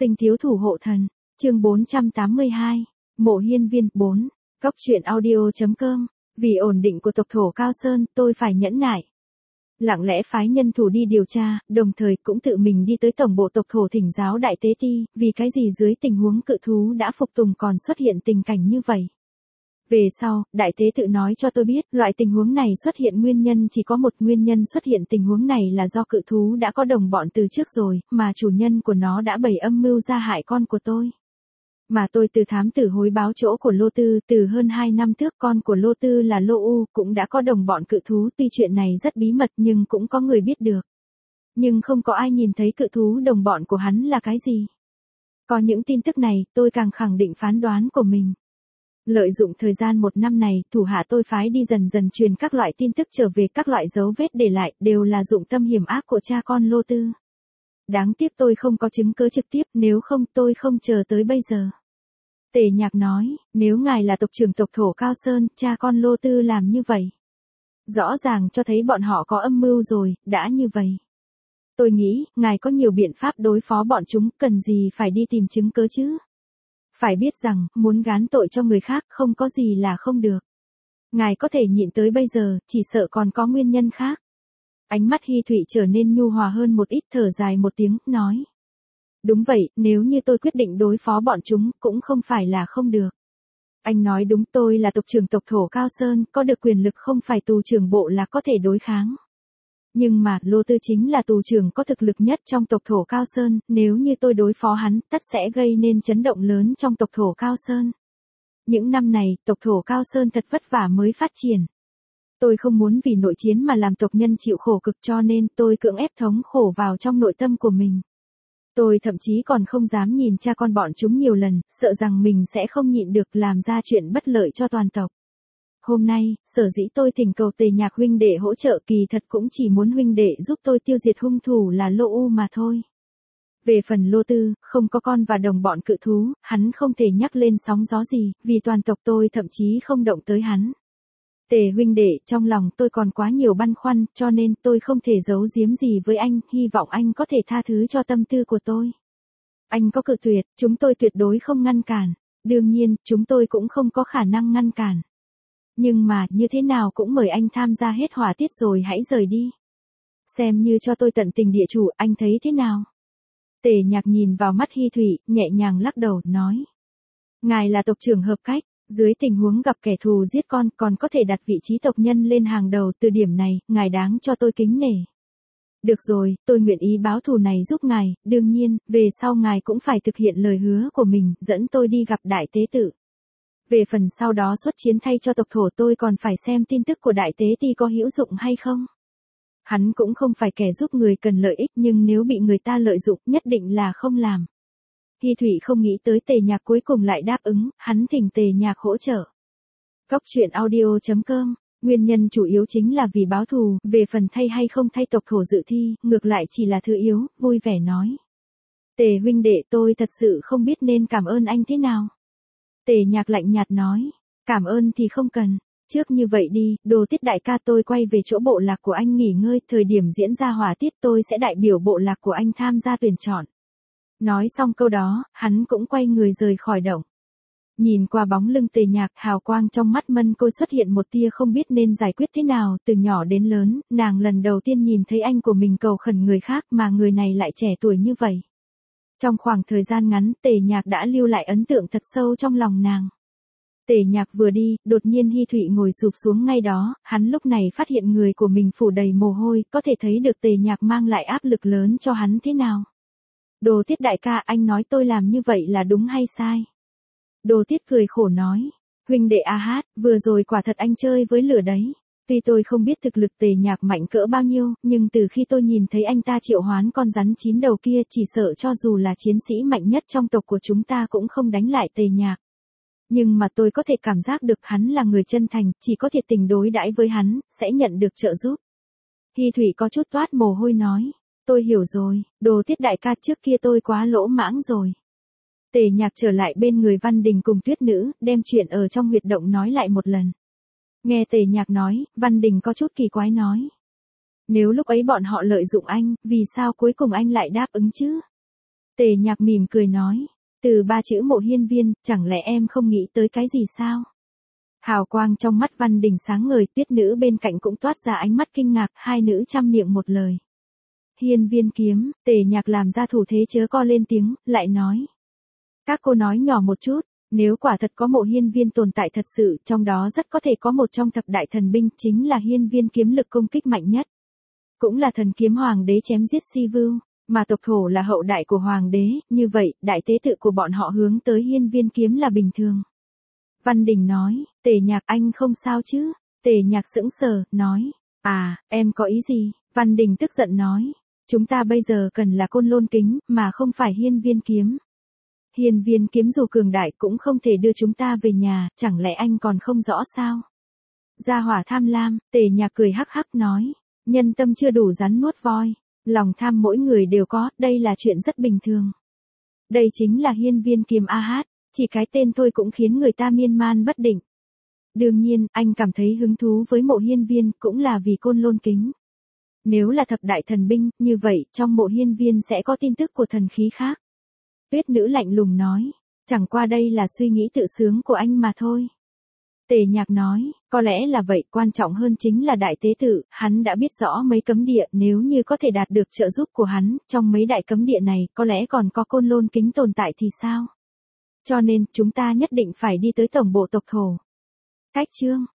Sinh thiếu thủ hộ thần, chương 482, Mộ Hiên Viên 4, Cốc truyện audio.com, vì ổn định của tộc thổ Cao Sơn, tôi phải nhẫn nại. Lặng lẽ phái nhân thủ đi điều tra, đồng thời cũng tự mình đi tới tổng bộ tộc thổ thỉnh giáo đại tế ti, vì cái gì dưới tình huống cự thú đã phục tùng còn xuất hiện tình cảnh như vậy. Về sau, đại tế tự nói cho tôi biết, loại tình huống này xuất hiện nguyên nhân chỉ có một nguyên nhân xuất hiện tình huống này là do cự thú đã có đồng bọn từ trước rồi, mà chủ nhân của nó đã bày âm mưu ra hại con của tôi. Mà tôi từ thám tử hối báo chỗ của Lô Tư, từ hơn 2 năm trước con của Lô Tư là Lô U, cũng đã có đồng bọn cự thú, tuy chuyện này rất bí mật nhưng cũng có người biết được. Nhưng không có ai nhìn thấy cự thú đồng bọn của hắn là cái gì. Có những tin tức này, tôi càng khẳng định phán đoán của mình. Lợi dụng thời gian 1 năm này, thủ hạ tôi phái đi dần dần truyền các loại tin tức trở về, các loại dấu vết để lại, đều là dụng tâm hiểm ác của cha con Lô Tư. Đáng tiếc tôi không có chứng cứ trực tiếp, nếu không tôi không chờ tới bây giờ. Tề Nhạc nói, nếu ngài là tộc trưởng tộc thổ Cao Sơn, cha con Lô Tư làm như vậy. Rõ ràng cho thấy bọn họ có âm mưu rồi, đã như vậy. Tôi nghĩ, ngài có nhiều biện pháp đối phó bọn chúng, cần gì phải đi tìm chứng cứ chứ. Phải biết rằng, muốn gán tội cho người khác không có gì là không được. Ngài có thể nhịn tới bây giờ, chỉ sợ còn có nguyên nhân khác. Ánh mắt Hy Thụy trở nên nhu hòa hơn một ít, thở dài một tiếng, nói. Đúng vậy, nếu như tôi quyết định đối phó bọn chúng, cũng không phải là không được. Anh nói đúng, tôi là tộc trưởng tộc thổ Cao Sơn, có được quyền lực không phải tù trưởng bộ là có thể đối kháng. Nhưng mà, Lô Tư chính là tù trưởng có thực lực nhất trong tộc thổ Cao Sơn, nếu như tôi đối phó hắn, tất sẽ gây nên chấn động lớn trong tộc thổ Cao Sơn. Những năm này, tộc thổ Cao Sơn thật vất vả mới phát triển. Tôi không muốn vì nội chiến mà làm tộc nhân chịu khổ cực, cho nên tôi cưỡng ép thống khổ vào trong nội tâm của mình. Tôi thậm chí còn không dám nhìn cha con bọn chúng nhiều lần, sợ rằng mình sẽ không nhịn được làm ra chuyện bất lợi cho toàn tộc. Hôm nay, sở dĩ tôi thỉnh cầu Tề Nhạc huynh đệ hỗ trợ, kỳ thật cũng chỉ muốn huynh đệ giúp tôi tiêu diệt hung thủ là Lô U mà thôi. Về phần Lô Tư, không có con và đồng bọn cự thú, hắn không thể nhắc lên sóng gió gì, vì toàn tộc tôi thậm chí không động tới hắn. Tề huynh đệ, trong lòng tôi còn quá nhiều băn khoăn, cho nên tôi không thể giấu giếm gì với anh, hy vọng anh có thể tha thứ cho tâm tư của tôi. Anh có cự tuyệt, chúng tôi tuyệt đối không ngăn cản. Đương nhiên, chúng tôi cũng không có khả năng ngăn cản. Nhưng mà, như thế nào cũng mời anh tham gia hết hỏa tiết rồi hãy rời đi. Xem như cho tôi tận tình địa chủ, anh thấy thế nào? Tề Nhạc nhìn vào mắt Hy Thụy, nhẹ nhàng lắc đầu, nói. Ngài là tộc trưởng hợp cách, dưới tình huống gặp kẻ thù giết con, còn có thể đặt vị trí tộc nhân lên hàng đầu, từ điểm này, ngài đáng cho tôi kính nể. Được rồi, tôi nguyện ý báo thù này giúp ngài, đương nhiên, về sau ngài cũng phải thực hiện lời hứa của mình, dẫn tôi đi gặp đại tế tự. Về phần sau đó xuất chiến thay cho tộc thổ, tôi còn phải xem tin tức của đại tế ti có hữu dụng hay không. Hắn cũng không phải kẻ giúp người cần lợi ích, nhưng nếu bị người ta lợi dụng, nhất định là không làm. Hy Thụy không nghĩ tới Tề Nhạc cuối cùng lại đáp ứng, hắn thỉnh Tề Nhạc hỗ trợ. Cốc truyện audio.com, nguyên nhân chủ yếu chính là vì báo thù, về phần thay hay không thay tộc thổ dự thi, ngược lại chỉ là thứ yếu, vui vẻ nói. Tề huynh đệ, tôi thật sự không biết nên cảm ơn anh thế nào. Tề Nhạc lạnh nhạt nói, cảm ơn thì không cần, trước như vậy đi, Đồ Tiết đại ca, tôi quay về chỗ bộ lạc của anh nghỉ ngơi, thời điểm diễn ra hỏa tiết tôi sẽ đại biểu bộ lạc của anh tham gia tuyển chọn. Nói xong câu đó, hắn cũng quay người rời khỏi động. Nhìn qua bóng lưng Tề Nhạc, hào quang trong mắt Mân Côi xuất hiện một tia không biết nên giải quyết thế nào, từ nhỏ đến lớn, nàng lần đầu tiên nhìn thấy anh của mình cầu khẩn người khác mà người này lại trẻ tuổi như vậy. Trong khoảng thời gian ngắn, Tề Nhạc đã lưu lại ấn tượng thật sâu trong lòng nàng. Tề Nhạc vừa đi, đột nhiên Hy Thụy ngồi sụp xuống ngay đó, hắn lúc này phát hiện người của mình phủ đầy mồ hôi, có thể thấy được Tề Nhạc mang lại áp lực lớn cho hắn thế nào. Đồ Tiết đại ca, anh nói tôi làm như vậy là đúng hay sai? Đồ Tiết cười khổ nói, huynh đệ A Hát, vừa rồi quả thật anh chơi với lửa đấy. Tuy tôi không biết thực lực Tề Nhạc mạnh cỡ bao nhiêu, nhưng từ khi tôi nhìn thấy anh ta triệu hoán con rắn 9 đầu kia, chỉ sợ cho dù là chiến sĩ mạnh nhất trong tộc của chúng ta cũng không đánh lại Tề Nhạc. Nhưng mà tôi có thể cảm giác được hắn là người chân thành, chỉ có thiệt tình đối đãi với hắn, sẽ nhận được trợ giúp. Hy Thụy có chút toát mồ hôi nói, tôi hiểu rồi, Đồ Tiết đại ca, trước kia tôi quá lỗ mãng rồi. Tề Nhạc trở lại bên người Văn Đình cùng Tuyết Nữ, đem chuyện ở trong huyệt động nói lại một lần. Nghe Tề Nhạc nói, Văn Đình có chút kỳ quái nói. Nếu lúc ấy bọn họ lợi dụng anh, vì sao cuối cùng anh lại đáp ứng chứ? Tề Nhạc mỉm cười nói. Từ 3 chữ Mộ Hiên Viên, chẳng lẽ em không nghĩ tới cái gì sao? Hào quang trong mắt Văn Đình sáng ngời, Tuyết nữ bên cạnh cũng toát ra ánh mắt kinh ngạc, hai nữ chăm miệng một lời. Hiên Viên kiếm, Tề Nhạc làm ra thủ thế chớ co lên tiếng, lại nói. Các cô nói nhỏ một chút, nếu quả thật có Mộ Hiên Viên tồn tại thật sự, trong đó rất có thể có một trong thập đại thần binh, chính là Hiên Viên kiếm lực công kích mạnh nhất. Cũng là thần kiếm hoàng đế chém giết Si Vưu, mà tộc thổ là hậu đại của hoàng đế, như vậy, đại tế tự của bọn họ hướng tới Hiên Viên kiếm là bình thường. Văn Đình nói, Tề Nhạc anh không sao chứ? Tề Nhạc sững sờ, nói, em có ý gì? Văn Đình tức giận nói, chúng ta bây giờ cần là Côn Lôn kính, mà không phải Hiên Viên kiếm. Hiên Viên kiếm dù cường đại cũng không thể đưa chúng ta về nhà, chẳng lẽ anh còn không rõ sao? Gia hỏa tham lam, Tề Nhạc cười hắc hắc nói, nhân tâm chưa đủ rắn nuốt voi, lòng tham mỗi người đều có, đây là chuyện rất bình thường. Đây chính là Hiên Viên kiếm a, chỉ cái tên thôi cũng khiến người ta miên man bất định. Đương nhiên, anh cảm thấy hứng thú với Mộ Hiên Viên cũng là vì Côn Lôn kính. Nếu là thập đại thần binh, như vậy, trong Mộ Hiên Viên sẽ có tin tức của thần khí khác. Tuyết nữ lạnh lùng nói, chẳng qua đây là suy nghĩ tự sướng của anh mà thôi. Tề Nhạc nói, có lẽ là vậy, quan trọng hơn chính là đại tế tự, hắn đã biết rõ mấy cấm địa, nếu như có thể đạt được trợ giúp của hắn, trong mấy đại cấm địa này, có lẽ còn có Côn Lôn kính tồn tại thì sao? Cho nên, chúng ta nhất định phải đi tới tổng bộ tộc thổ. Cách chương